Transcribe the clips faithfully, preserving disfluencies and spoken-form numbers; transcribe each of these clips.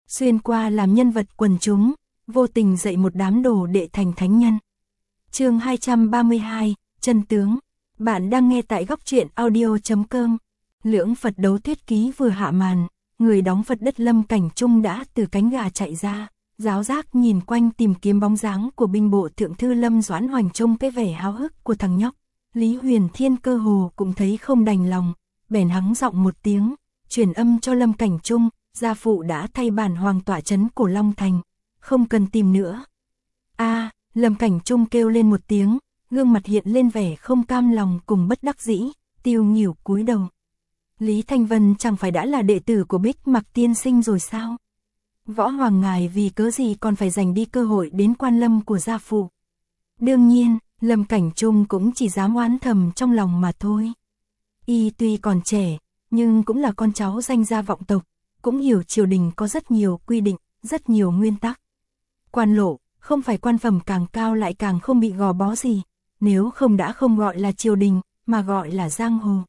xuyên qua làm nhân vật quần chúng, vô tình dạy một đám đồ đệ thành thánh nhân. Chương hai trăm ba mươi hai, chân tướng. Bạn đang nghe tại góc truyện audio chấm com. Lưỡng Phật đấu thuyết ký vừa hạ màn, người đóng Phật đất Lâm Cảnh Trung đã từ cánh gà chạy ra, giáo giác nhìn quanh tìm kiếm bóng dáng của binh bộ thượng thư Lâm Doãn Hoành. Trông cái vẻ háo hức của thằng nhóc, Lý Huyền Thiên cơ hồ cũng thấy không đành lòng, bèn hắng giọng một tiếng, truyền âm cho Lâm Cảnh Trung, gia phụ đã thay bản hoàng tọa trấn Cổ Long Thành, không cần tìm nữa. A, Lâm Cảnh Trung kêu lên một tiếng, gương mặt hiện lên vẻ không cam lòng cùng bất đắc dĩ, tiêu nghỉu cúi đầu. Lý Thanh Vân chẳng phải đã là đệ tử của Bích Mặc tiên sinh rồi sao? Võ hoàng ngài vì cớ gì còn phải giành đi cơ hội đến quan lâm của gia phụ? Đương nhiên, Lâm Cảnh Trung cũng chỉ dám oán thầm trong lòng mà thôi. Y tuy còn trẻ, nhưng cũng là con cháu danh gia vọng tộc, cũng hiểu triều đình có rất nhiều quy định, rất nhiều nguyên tắc. Quan lộ, không phải quan phẩm càng cao lại càng không bị gò bó gì, nếu không đã không gọi là triều đình, mà gọi là giang hồ.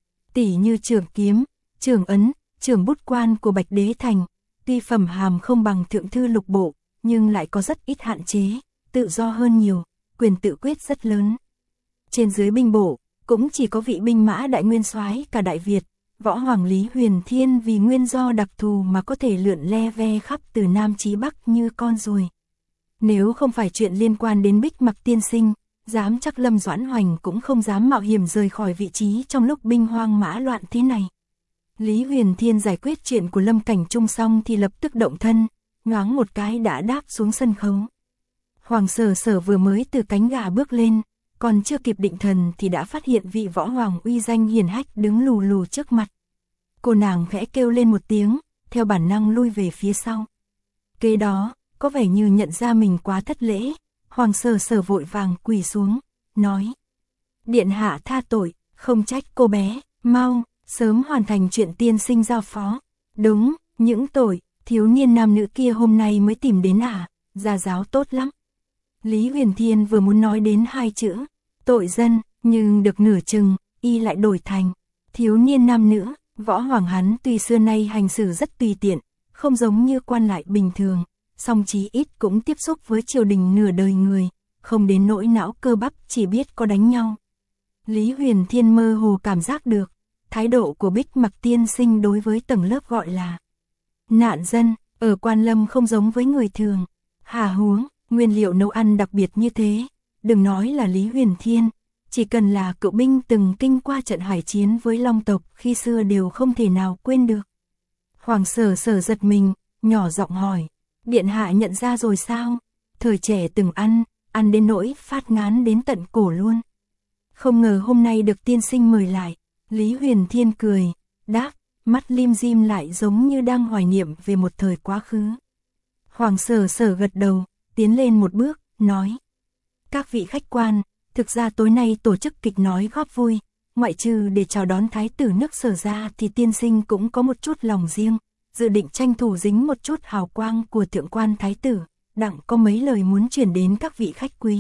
Tỷ như trưởng kiếm, trưởng ấn, trưởng bút quan của Bạch Đế Thành, tuy phẩm hàm không bằng thượng thư lục bộ, nhưng lại có rất ít hạn chế, tự do hơn nhiều, quyền tự quyết rất lớn. Trên dưới binh bộ, cũng chỉ có vị binh mã đại nguyên soái cả Đại Việt, võ hoàng Lý Huyền Thiên vì nguyên do đặc thù mà có thể lượn le ve khắp từ Nam chí Bắc như con ruồi. Nếu không phải chuyện liên quan đến Bích Mặc tiên sinh, dám chắc Lâm Doãn Hoành cũng không dám mạo hiểm rời khỏi vị trí trong lúc binh hoang mã loạn thế này. Lý Huyền Thiên giải quyết chuyện của Lâm Cảnh Trung xong thì lập tức động thân, nhoáng một cái đã đáp xuống sân khấu. Hoàng Sở Sở vừa mới từ cánh gà bước lên, còn chưa kịp định thần thì đã phát hiện vị võ hoàng uy danh hiển hách đứng lù lù trước mặt. Cô nàng khẽ kêu lên một tiếng, theo bản năng lui về phía sau. Kế đó, có vẻ như nhận ra mình quá thất lễ, Hoàng Sở Sở vội vàng quỳ xuống, nói: Điện hạ tha tội, không trách cô bé, mau, sớm hoàn thành chuyện tiên sinh giao phó. Đúng, những tội, thiếu niên nam nữ kia hôm nay mới tìm đến à, gia giáo tốt lắm. Lý Huyền Thiên vừa muốn nói đến hai chữ, tội dân, nhưng được nửa chừng, y lại đổi thành, thiếu niên nam nữ. Võ hoàng hắn tuy xưa nay hành xử rất tùy tiện, không giống như quan lại bình thường, song chí ít cũng tiếp xúc với triều đình nửa đời người, không đến nỗi não cơ bắp chỉ biết có đánh nhau. Lý Huyền Thiên mơ hồ cảm giác được, thái độ của Bích Mặc tiên sinh đối với tầng lớp gọi là nạn dân, ở quan lâm không giống với người thường. Hà huống, nguyên liệu nấu ăn đặc biệt như thế, đừng nói là Lý Huyền Thiên, chỉ cần là cựu binh từng kinh qua trận hải chiến với Long tộc khi xưa đều không thể nào quên được. Hoàng Sở Sở giật mình, nhỏ giọng hỏi, điện hạ nhận ra rồi sao? Thời trẻ từng ăn, ăn đến nỗi phát ngán đến tận cổ luôn. Không ngờ hôm nay được tiên sinh mời lại. Lý Huyền Thiên cười, đáp, mắt lim dim lại giống như đang hoài niệm về một thời quá khứ. Hoàng Sở Sở gật đầu, tiến lên một bước, nói, các vị khách quan, thực ra tối nay tổ chức kịch nói góp vui, ngoại trừ để chào đón thái tử nước Sở ra thì tiên sinh cũng có một chút lòng riêng, dự định tranh thủ dính một chút hào quang của thượng quan thái tử, đặng có mấy lời muốn chuyển đến các vị khách quý.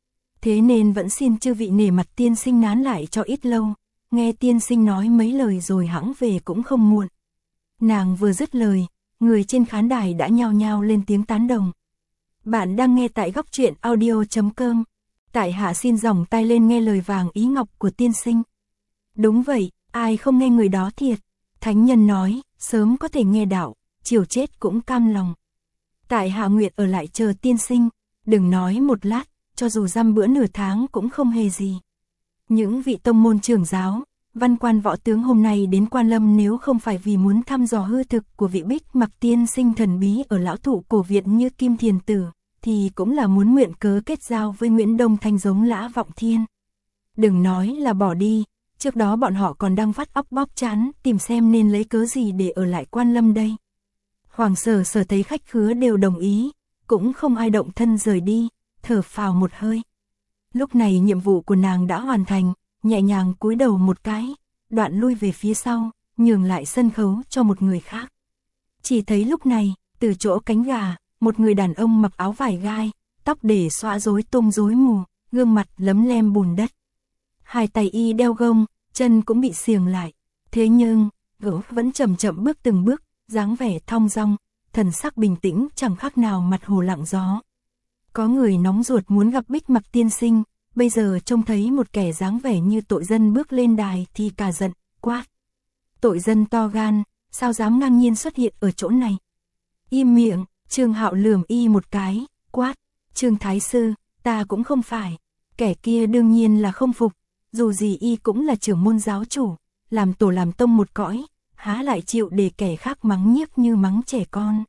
Thế nên vẫn xin chư vị nể mặt tiên sinh nán lại cho ít lâu, nghe tiên sinh nói mấy lời rồi hẵng về cũng không muộn. Nàng vừa dứt lời, người trên khán đài đã nhao nhao lên tiếng tán đồng. Bạn đang nghe tại góc truyện audio chấm com. Tại hạ xin dòng tay lên nghe lời vàng ý ngọc của tiên sinh. Đúng vậy, ai không nghe người đó thiệt. Thánh nhân nói, sớm có thể nghe đạo, chiều chết cũng cam lòng. Tại hạ nguyện ở lại chờ tiên sinh, đừng nói một lát, cho dù dăm bữa nửa tháng cũng không hề gì. Những vị tông môn trưởng giáo, văn quan võ tướng hôm nay đến quan lâm nếu không phải vì muốn thăm dò hư thực của vị Bích Mặc tiên sinh thần bí ở lão thụ cổ viện như Kim Thiền Tử, thì cũng là muốn mượn cớ kết giao với Nguyễn Đông Thanh giống Lã Vọng Thiên. Đừng nói là bỏ đi, trước đó bọn họ còn đang vắt óc bóp trán tìm xem nên lấy cớ gì để ở lại quan lâm đây. Hoàng Sở Sở thấy khách khứa đều đồng ý, cũng không ai động thân rời đi, thở phào một hơi. Lúc này nhiệm vụ của nàng đã hoàn thành, nhẹ nhàng cúi đầu một cái, đoạn lui về phía sau, nhường lại sân khấu cho một người khác. Chỉ thấy lúc này, từ chỗ cánh gà, một người đàn ông mặc áo vải gai, tóc để xõa rối tung rối mù, gương mặt lấm lem bùn đất. Hai tay y đeo gông, chân cũng bị xiềng lại, thế nhưng, gấu vẫn chậm chậm bước từng bước, dáng vẻ thong dong, thần sắc bình tĩnh chẳng khác nào mặt hồ lặng gió. Có người nóng ruột muốn gặp Bích Mặc tiên sinh, bây giờ trông thấy một kẻ dáng vẻ như tội dân bước lên đài thì cả giận, quát. Tội dân to gan, sao dám ngang nhiên xuất hiện ở chỗ này? Im miệng, Trương Hạo lườm y một cái, quát. Trương Thái Sư, ta cũng không phải. Kẻ kia đương nhiên là không phục, dù gì y cũng là trưởng môn giáo chủ, làm tổ làm tông một cõi, há lại chịu để kẻ khác mắng nhiếc như mắng trẻ con.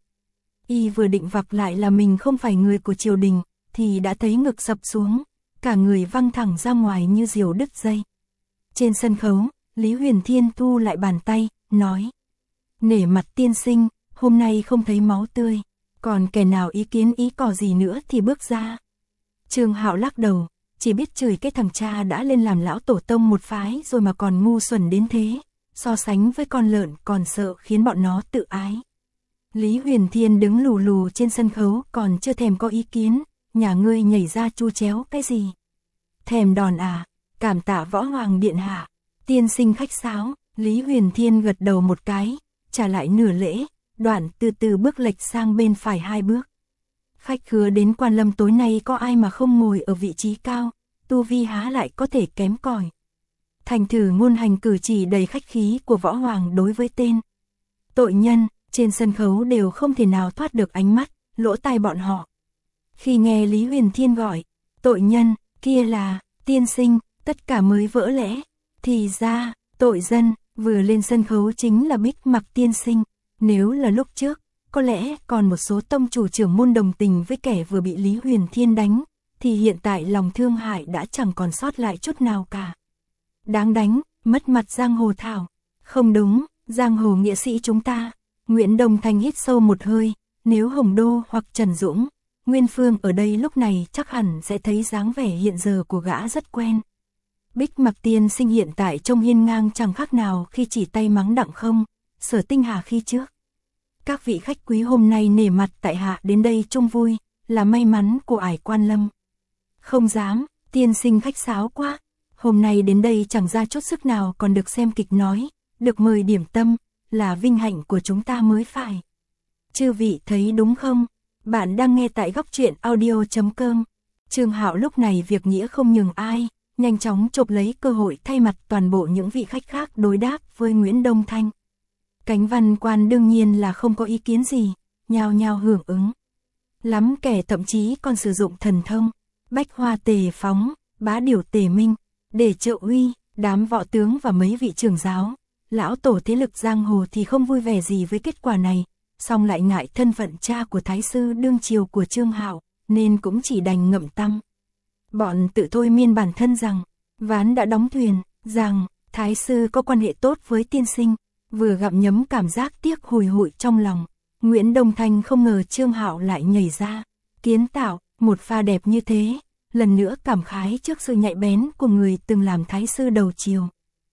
Y vừa định vặc lại là mình không phải người của triều đình, thì đã thấy ngực sập xuống, cả người văng thẳng ra ngoài như diều đứt dây. Trên sân khấu, Lý Huyền Thiên thu lại bàn tay, nói. Nể mặt tiên sinh, hôm nay không thấy máu tươi, còn kẻ nào ý kiến ý cò gì nữa thì bước ra. Trương Hạo lắc đầu, chỉ biết chửi cái thằng cha đã lên làm lão tổ tông một phái rồi mà còn ngu xuẩn đến thế, so sánh với con lợn còn sợ khiến bọn nó tự ái. Lý Huyền Thiên đứng lù lù trên sân khấu còn chưa thèm có ý kiến, nhà ngươi nhảy ra chu chéo cái gì? Thèm đòn à? Cảm tạ Võ Hoàng điện hạ. Tiên sinh khách sáo, Lý Huyền Thiên gật đầu một cái, trả lại nửa lễ, đoạn từ từ bước lệch sang bên phải hai bước. Khách khứa đến Quan Lâm tối nay có ai mà không ngồi ở vị trí cao, tu vi há lại có thể kém cỏi. Thành thử ngôn hành cử chỉ đầy khách khí của Võ Hoàng đối với tên tội nhân, trên sân khấu đều không thể nào thoát được ánh mắt, lỗ tai bọn họ. Khi nghe Lý Huyền Thiên gọi, tội nhân, kia là, tiên sinh, tất cả mới vỡ lẽ. Thì ra, tội dân, vừa lên sân khấu chính là Bích Mặc tiên sinh. Nếu là lúc trước, có lẽ còn một số tông chủ trưởng môn đồng tình với kẻ vừa bị Lý Huyền Thiên đánh, thì hiện tại lòng thương hại đã chẳng còn sót lại chút nào cả. Đáng đánh, mất mặt giang hồ thảo. Không đúng, giang hồ nghĩa sĩ chúng ta. Nguyễn Đồng Thanh hít sâu một hơi, nếu Hồng Đô hoặc Trần Dũng, Nguyên Phương ở đây lúc này chắc hẳn sẽ thấy dáng vẻ hiện giờ của gã rất quen. Bích Mặc tiên sinh hiện tại trông hiên ngang chẳng khác nào khi chỉ tay mắng Đặng Không, Sở Tinh Hà khi trước. Các vị khách quý hôm nay nể mặt tại hạ đến đây chung vui, là may mắn của ải Quan Lâm. Không dám, tiên sinh khách sáo quá, hôm nay đến đây chẳng ra chút sức nào còn được xem kịch nói, được mời điểm tâm, là vinh hạnh của chúng ta mới phải. Chư vị thấy đúng không? Bạn đang nghe tại góc truyện audio chấm com. Trương Hạo lúc này việc nghĩa không nhường ai, nhanh chóng chộp lấy cơ hội thay mặt toàn bộ những vị khách khác đối đáp với Nguyễn Đông Thanh. Cánh văn quan đương nhiên là không có ý kiến gì, nhao nhao hưởng ứng. Lắm kẻ thậm chí còn sử dụng thần thông, bách hoa tề phóng, bá điểu tề minh, để trợ uy, đám võ tướng và mấy vị trưởng giáo. Lão tổ thế lực giang hồ thì không vui vẻ gì với kết quả này, song lại ngại thân phận cha của thái sư đương triều của Trương Hạo, nên cũng chỉ đành ngậm tăm. Bọn tự thôi miên bản thân rằng, ván đã đóng thuyền, rằng, thái sư có quan hệ tốt với tiên sinh, vừa gặm nhấm cảm giác tiếc hùi hụi trong lòng. Nguyễn Đông Thanh không ngờ Trương Hạo lại nhảy ra, kiến tạo, một pha đẹp như thế, lần nữa cảm khái trước sự nhạy bén của người từng làm thái sư đầu triều.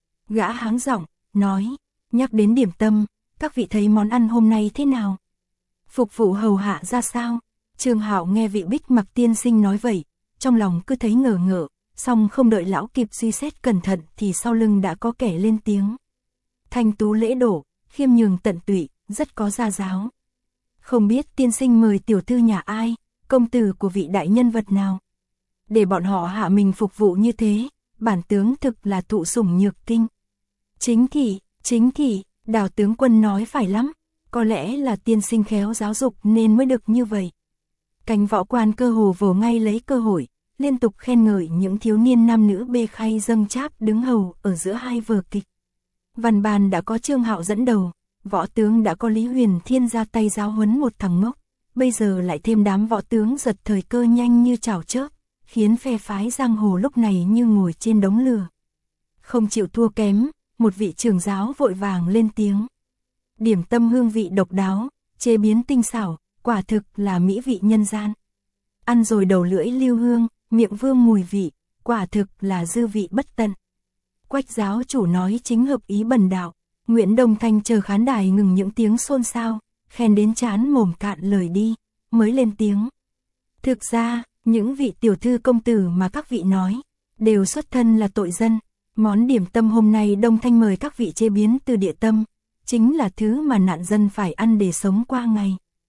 Gã háng giọng, nói, nhắc đến điểm tâm, các vị thấy món ăn hôm nay thế nào? Phục vụ hầu hạ ra sao? Trương Hạo nghe vị Bích Mặc tiên sinh nói vậy, trong lòng cứ thấy ngờ ngợ, song không đợi lão kịp suy xét cẩn thận thì sau lưng đã có kẻ lên tiếng. Thanh tú lễ độ, khiêm nhường tận tụy, rất có gia giáo. Không biết tiên sinh mời tiểu thư nhà ai, công tử của vị đại nhân vật nào? Để bọn họ hạ mình phục vụ như thế, bản tướng thực là thụ sủng nhược kinh. Chính thị, chính thị, Đào tướng quân nói phải lắm, có lẽ là tiên sinh khéo giáo dục nên mới được như vậy. Cánh võ quan cơ hồ vồ ngay lấy cơ hội, liên tục khen ngợi những thiếu niên nam nữ bê khay dâng cháp đứng hầu ở giữa hai vở kịch. Văn bàn đã có Trương Hạo dẫn đầu, võ tướng đã có Lý Huyền Thiên ra tay giáo huấn một thằng ngốc, bây giờ lại thêm đám võ tướng giật thời cơ nhanh như chảo chớp, khiến phe phái giang hồ lúc này như ngồi trên đống lửa. Không chịu thua kém, một vị trưởng giáo vội vàng lên tiếng. Điểm tâm hương vị độc đáo, chế biến tinh xảo, quả thực là mỹ vị nhân gian. Ăn rồi đầu lưỡi lưu hương, miệng vương mùi vị, quả thực là dư vị bất tận. Quách giáo chủ nói chính hợp ý bần đạo. Nguyễn Đông Thanh chờ khán đài ngừng những tiếng xôn xao, khen đến chán mồm cạn lời đi, mới lên tiếng. Thực ra, những vị tiểu thư công tử mà các vị nói, đều xuất thân là tội dân. Món điểm tâm hôm nay Đông Thanh mời các vị chế biến từ địa tâm, chính là thứ mà nạn dân phải ăn để sống qua ngày.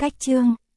Cách chương